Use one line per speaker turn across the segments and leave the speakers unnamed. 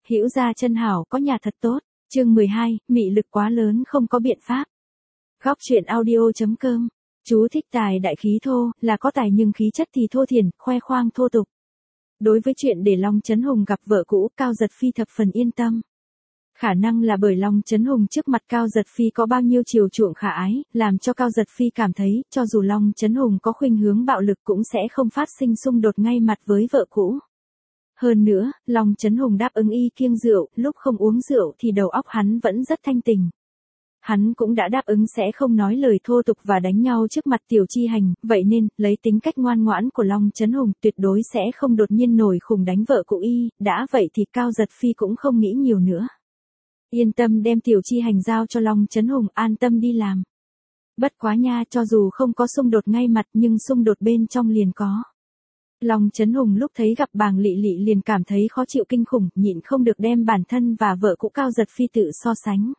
hữu gia chân hảo có nhà thật tốt. Chương 12, mị lực quá lớn không có biện pháp. Góc truyện audio.com. Chú thích tài đại khí thô, là có tài nhưng khí chất thì thô thiển, khoe khoang thô tục. Đối với chuyện để Long Chấn Hùng gặp vợ cũ, Cao Giật Phi thập phần yên tâm. Khả năng là bởi Long Chấn Hùng trước mặt Cao Giật Phi có bao nhiêu chiều chuộng khả ái, làm cho Cao Giật Phi cảm thấy, cho dù Long Chấn Hùng có khuynh hướng bạo lực cũng sẽ không phát sinh xung đột ngay mặt với vợ cũ. Hơn nữa, Long Chấn Hùng đáp ứng y kiêng rượu, lúc không uống rượu thì đầu óc hắn vẫn rất thanh tỉnh. Hắn cũng đã đáp ứng sẽ không nói lời thô tục và đánh nhau trước mặt Tiểu Chi Hành, vậy nên, lấy tính cách ngoan ngoãn của Long Chấn Hùng tuyệt đối sẽ không đột nhiên nổi khùng đánh vợ cũ y, đã vậy thì Cao Giật Phi cũng không nghĩ nhiều nữa. Yên tâm đem Tiểu Chi Hành giao cho Long Chấn Hùng, an tâm đi làm. Bất quá nha, cho dù không có xung đột ngay mặt nhưng xung đột bên trong liền có. Long Chấn Hùng lúc thấy gặp Bàng Lị Lị liền cảm thấy khó chịu kinh khủng, nhịn không được đem bản thân và vợ cũ Cao Giật Phi tự so sánh.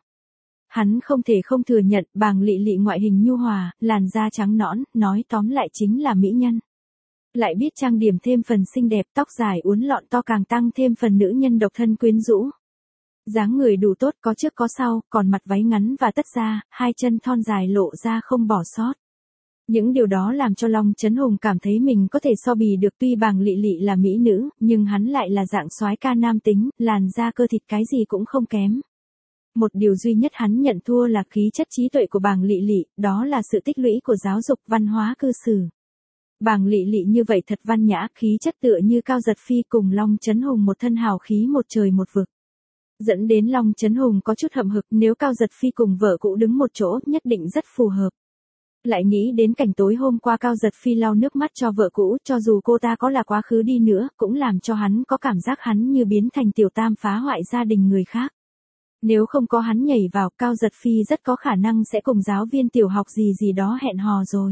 Hắn không thể không thừa nhận Bàng Lị Lị ngoại hình nhu hòa, làn da trắng nõn, nói tóm lại chính là mỹ nhân. Lại biết trang điểm thêm phần xinh đẹp, tóc dài uốn lọn to càng tăng thêm phần nữ nhân độc thân quyến rũ. Dáng người đủ tốt, có trước có sau, còn mặt váy ngắn và tất da, hai chân thon dài lộ ra không bỏ sót. Những điều đó làm cho Long Chấn Hùng cảm thấy mình có thể so bì được, tuy Bàng Lị Lị là mỹ nữ, nhưng hắn lại là dạng soái ca nam tính, làn da cơ thịt cái gì cũng không kém. Một điều duy nhất hắn nhận thua là khí chất trí tuệ của Bàng Lị Lị, đó là sự tích lũy của giáo dục văn hóa cư xử. Bàng Lị Lị như vậy thật văn nhã, khí chất tựa như Cao Giật Phi cùng Long Chấn Hùng một thân hào khí một trời một vực. Dẫn đến Long Chấn Hùng có chút hậm hực, nếu Cao Giật Phi cùng vợ cũ đứng một chỗ nhất định rất phù hợp. Lại nghĩ đến cảnh tối hôm qua Cao Giật Phi lau nước mắt cho vợ cũ, cho dù cô ta có là quá khứ đi nữa, cũng làm cho hắn có cảm giác hắn như biến thành tiểu tam phá hoại gia đình người khác. Nếu không có hắn nhảy vào, Cao Giật Phi rất có khả năng sẽ cùng giáo viên tiểu học gì đó hẹn hò rồi.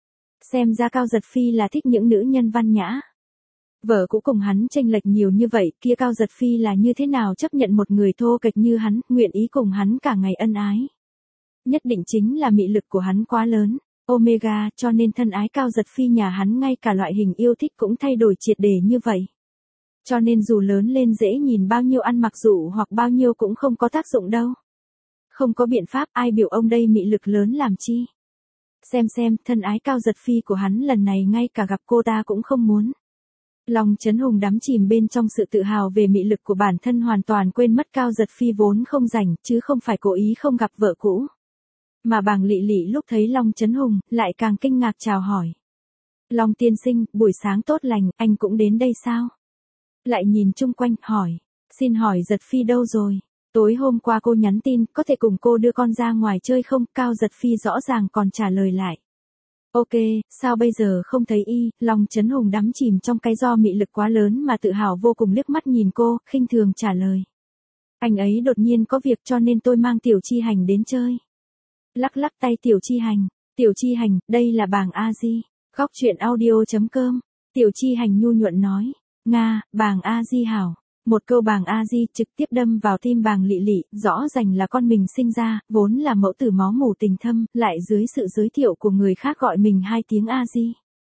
Xem ra Cao Giật Phi là thích những nữ nhân văn nhã. Vợ cũ cùng hắn chênh lệch nhiều như vậy, kia Cao Giật Phi là như thế nào chấp nhận một người thô kệch như hắn, nguyện ý cùng hắn cả ngày ân ái. Nhất định chính là mị lực của hắn quá lớn, Omega, cho nên thân ái Cao Giật Phi nhà hắn ngay cả loại hình yêu thích cũng thay đổi triệt để như vậy. Cho nên dù lớn lên dễ nhìn bao nhiêu ăn mặc dụ hoặc bao nhiêu cũng không có tác dụng đâu. Không có biện pháp, ai biểu ông đây mị lực lớn làm chi. Xem, thân ái Cao Giật Phi của hắn lần này ngay cả gặp cô ta cũng không muốn. Long Chấn Hùng đắm chìm bên trong sự tự hào về mị lực của bản thân, hoàn toàn quên mất Cao Giật Phi vốn không rảnh, chứ không phải cố ý không gặp vợ cũ. Mà Bàng Lị Lị lúc thấy Long Chấn Hùng, lại càng kinh ngạc chào hỏi. Long tiên sinh, buổi sáng tốt lành, anh cũng đến đây sao? Lại nhìn chung quanh, hỏi. Xin hỏi Giật Phi đâu rồi? Tối hôm qua cô nhắn tin, có thể cùng cô đưa con ra ngoài chơi không? Cao Giật Phi rõ ràng còn trả lời lại. Ok, sao bây giờ không thấy y? Long Chấn Hùng đắm chìm trong cái do mị lực quá lớn mà tự hào vô cùng, liếc mắt nhìn cô, khinh thường trả lời. Anh ấy đột nhiên có việc cho nên tôi mang Tiểu Chi Hành đến chơi. Lắc lắc tay Tiểu Chi Hành. Tiểu Chi Hành, đây là Bàng A Di. Góc truyện audio.com. Tiểu Chi Hành nhu nhuận nói. Nga, Bàng A Di hảo. Một câu Bàng A Di trực tiếp đâm vào tim Bàng Lị Lị, rõ ràng là con mình sinh ra, vốn là mẫu tử máu mủ tình thâm, lại dưới sự giới thiệu của người khác gọi mình hai tiếng A Di.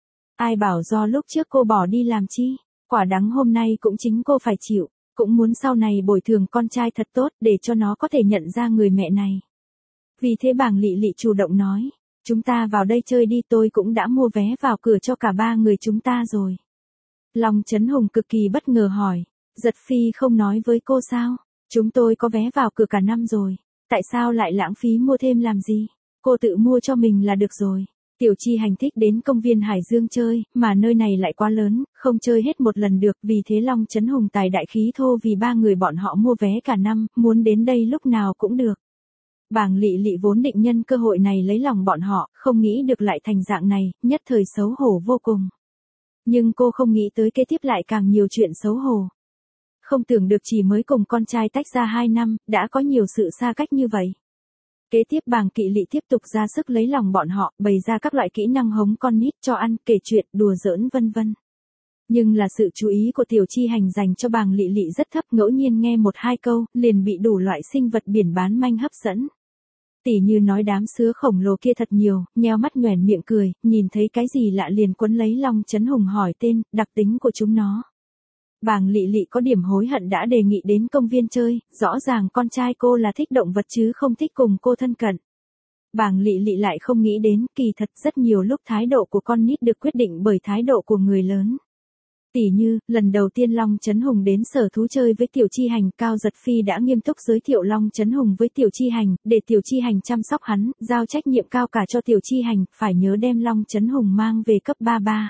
Ai bảo do lúc trước cô bỏ đi làm chi, quả đắng hôm nay cũng chính cô phải chịu, cũng muốn sau này bồi thường con trai thật tốt để cho nó có thể nhận ra người mẹ này. Vì thế Bàng Lị Lị chủ động nói, chúng ta vào đây chơi đi, tôi cũng đã mua vé vào cửa cho cả ba người chúng ta rồi. Long Chấn Hùng cực kỳ bất ngờ hỏi, Giật Phi không nói với cô sao? Chúng tôi có vé vào cửa cả năm rồi, tại sao lại lãng phí mua thêm làm gì? Cô tự mua cho mình là được rồi. Tiểu Chi Hành thích đến công viên Hải Dương chơi, mà nơi này lại quá lớn, không chơi hết một lần được, vì thế Long Chấn Hùng tài đại khí thô vì ba người bọn họ mua vé cả năm, muốn đến đây lúc nào cũng được. Bàng Lị Lị vốn định nhân cơ hội này lấy lòng bọn họ, không nghĩ được lại thành dạng này, nhất thời xấu hổ vô cùng. Nhưng cô không nghĩ tới kế tiếp lại càng nhiều chuyện xấu hổ. Không tưởng được chỉ mới cùng con trai tách ra 2 năm, đã có nhiều sự xa cách như vậy. Kế tiếp Bàng Kỵ Lị tiếp tục ra sức lấy lòng bọn họ, bày ra các loại kỹ năng hống con nít, cho ăn, kể chuyện, đùa giỡn vân vân. Nhưng là sự chú ý của Tiểu Chi Hành dành cho Bàng Lị Lị rất thấp, ngẫu nhiên nghe 1-2 câu, liền bị đủ loại sinh vật biển bán manh hấp dẫn. Tỉ như nói đám sứa khổng lồ kia thật nhiều, nheo mắt nhoẻn miệng cười, nhìn thấy cái gì lạ liền quấn lấy Long Chấn Hùng hỏi tên, đặc tính của chúng nó. Bàng Lị Lị có điểm hối hận đã đề nghị đến công viên chơi, rõ ràng con trai cô là thích động vật chứ không thích cùng cô thân cận. Bàng Lị Lị lại không nghĩ đến, kỳ thật rất nhiều lúc thái độ của con nít được quyết định bởi thái độ của người lớn. Tỉ như, lần đầu tiên Long Chấn Hùng đến sở thú chơi với Tiểu Chi Hành, Cao Giật Phi đã nghiêm túc giới thiệu Long Chấn Hùng với Tiểu Chi Hành, để Tiểu Chi Hành chăm sóc hắn, giao trách nhiệm cao cả cho Tiểu Chi Hành, phải nhớ đem Long Chấn Hùng mang về cấp 33.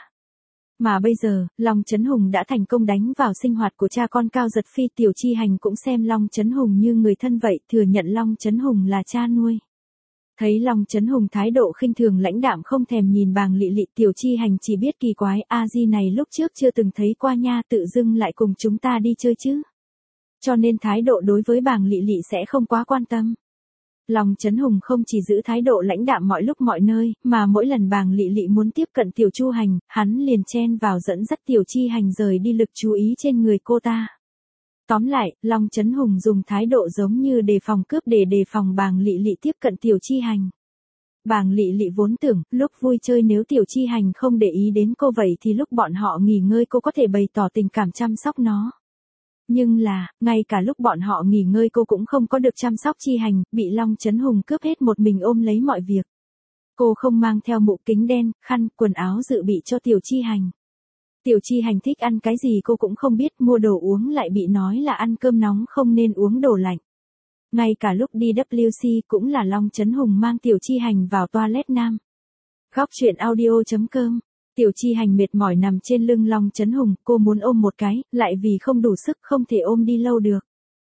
Mà bây giờ, Long Chấn Hùng đã thành công đánh vào sinh hoạt của cha con Cao Giật Phi, Tiểu Chi Hành cũng xem Long Chấn Hùng như người thân vậy, thừa nhận Long Chấn Hùng là cha nuôi. Thấy Long Chấn Hùng thái độ khinh thường lãnh đạm không thèm nhìn Bàng Lị Lị, Tiểu Chi Hành chỉ biết kỳ quái, a di này lúc trước chưa từng thấy qua nha, tự dưng lại cùng chúng ta đi chơi chứ. Cho nên thái độ đối với Bàng Lị Lị sẽ không quá quan tâm. Long Chấn Hùng không chỉ giữ thái độ lãnh đạm mọi lúc mọi nơi, mà mỗi lần Bàng Lị Lị muốn tiếp cận Tiểu Chu Hành, hắn liền chen vào dẫn dắt Tiểu Chi Hành rời đi lực chú ý trên người cô ta. Tóm lại, Long Chấn Hùng dùng thái độ giống như đề phòng cướp để đề phòng Bàng Lị Lị tiếp cận Tiểu Chi Hành. Bàng Lị Lị vốn tưởng, lúc vui chơi nếu Tiểu Chi Hành không để ý đến cô vậy thì lúc bọn họ nghỉ ngơi cô có thể bày tỏ tình cảm chăm sóc nó. Nhưng là, ngay cả lúc bọn họ nghỉ ngơi cô cũng không có được chăm sóc Chi Hành, bị Long Chấn Hùng cướp hết một mình ôm lấy mọi việc. Cô không mang theo mũ kính đen, khăn, quần áo dự bị cho Tiểu Chi Hành. Tiểu Chi Hành thích ăn cái gì cô cũng không biết, mua đồ uống lại bị nói là ăn cơm nóng không nên uống đồ lạnh. Ngay cả lúc đi WC cũng là Long Chấn Hùng mang Tiểu Chi Hành vào toilet nam. Góc truyện audio.com. Tiểu Chi Hành mệt mỏi nằm trên lưng Long Chấn Hùng, cô muốn ôm một cái, lại vì không đủ sức không thể ôm đi lâu được.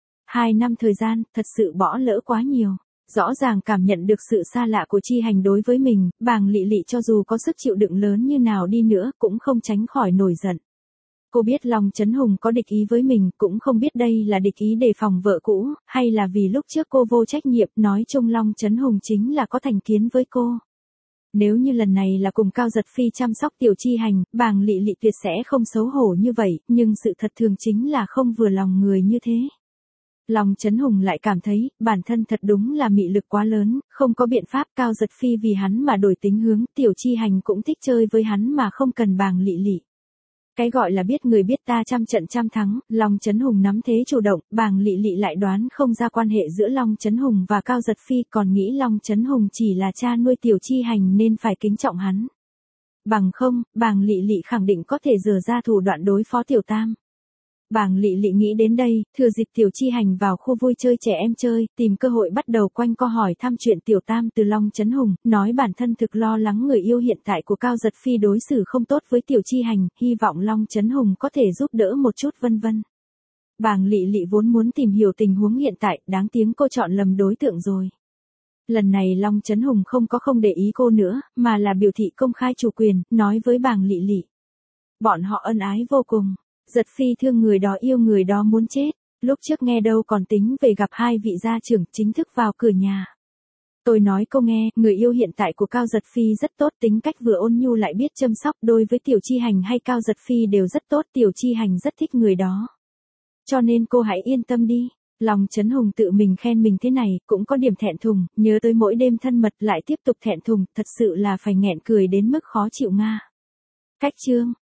2 năm thời gian, thật sự bỏ lỡ quá nhiều. Rõ ràng cảm nhận được sự xa lạ của Chi Hành đối với mình, Bàng Lị Lị cho dù có sức chịu đựng lớn như nào đi nữa cũng không tránh khỏi nổi giận. Cô biết Long Chấn Hùng có địch ý với mình, cũng không biết đây là địch ý đề phòng vợ cũ, hay là vì lúc trước cô vô trách nhiệm, nói chung Long Chấn Hùng chính là có thành kiến với cô. Nếu như lần này là cùng Cao Giật Phi chăm sóc Tiểu Chi Hành, Bàng Lị Lị tuyệt sẽ không xấu hổ như vậy, nhưng sự thật thường chính là không vừa lòng người như thế. Long Chấn Hùng lại cảm thấy, bản thân thật đúng là mị lực quá lớn, không có biện pháp, Cao Giật Phi vì hắn mà đổi tính hướng, Tiểu Chi Hành cũng thích chơi với hắn mà không cần Bàng Lị Lị. Cái gọi là biết người biết ta trăm trận trăm thắng, Long Chấn Hùng nắm thế chủ động, Bàng Lị Lị lại đoán không ra quan hệ giữa Long Chấn Hùng và Cao Giật Phi, còn nghĩ Long Chấn Hùng chỉ là cha nuôi Tiểu Chi Hành nên phải kính trọng hắn. Bằng không, Bàng Lị Lị khẳng định có thể giở ra thủ đoạn đối phó Tiểu Tam. Bàng Lị Lị nghĩ đến đây, thừa dịp Tiểu Chi Hành vào khu vui chơi trẻ em chơi, tìm cơ hội bắt đầu quanh co hỏi thăm chuyện Tiểu Tam từ Long Chấn Hùng, nói bản thân thực lo lắng người yêu hiện tại của Cao Giật Phi đối xử không tốt với Tiểu Chi Hành, hy vọng Long Chấn Hùng có thể giúp đỡ một chút vân vân. Bàng Lị Lị vốn muốn tìm hiểu tình huống hiện tại, đáng tiếng cô chọn lầm đối tượng rồi. Lần này Long Chấn Hùng không để ý cô nữa, mà là biểu thị công khai chủ quyền, nói với Bàng Lị Lị. Bọn họ ân ái vô cùng. Giật Phi thương người đó yêu người đó muốn chết, lúc trước nghe đâu còn tính về gặp hai vị gia trưởng chính thức vào cửa nhà. Tôi nói cô nghe, người yêu hiện tại của Cao Giật Phi rất tốt, tính cách vừa ôn nhu lại biết chăm sóc, đối với Tiểu Chi Hành hay Cao Giật Phi đều rất tốt, Tiểu Chi Hành rất thích người đó. Cho nên cô hãy yên tâm đi. Long Chấn Hùng tự mình khen mình thế này, cũng có điểm thẹn thùng, nhớ tới mỗi đêm thân mật lại tiếp tục thẹn thùng, thật sự là phải nghẹn cười đến mức khó chịu nga. Cách chương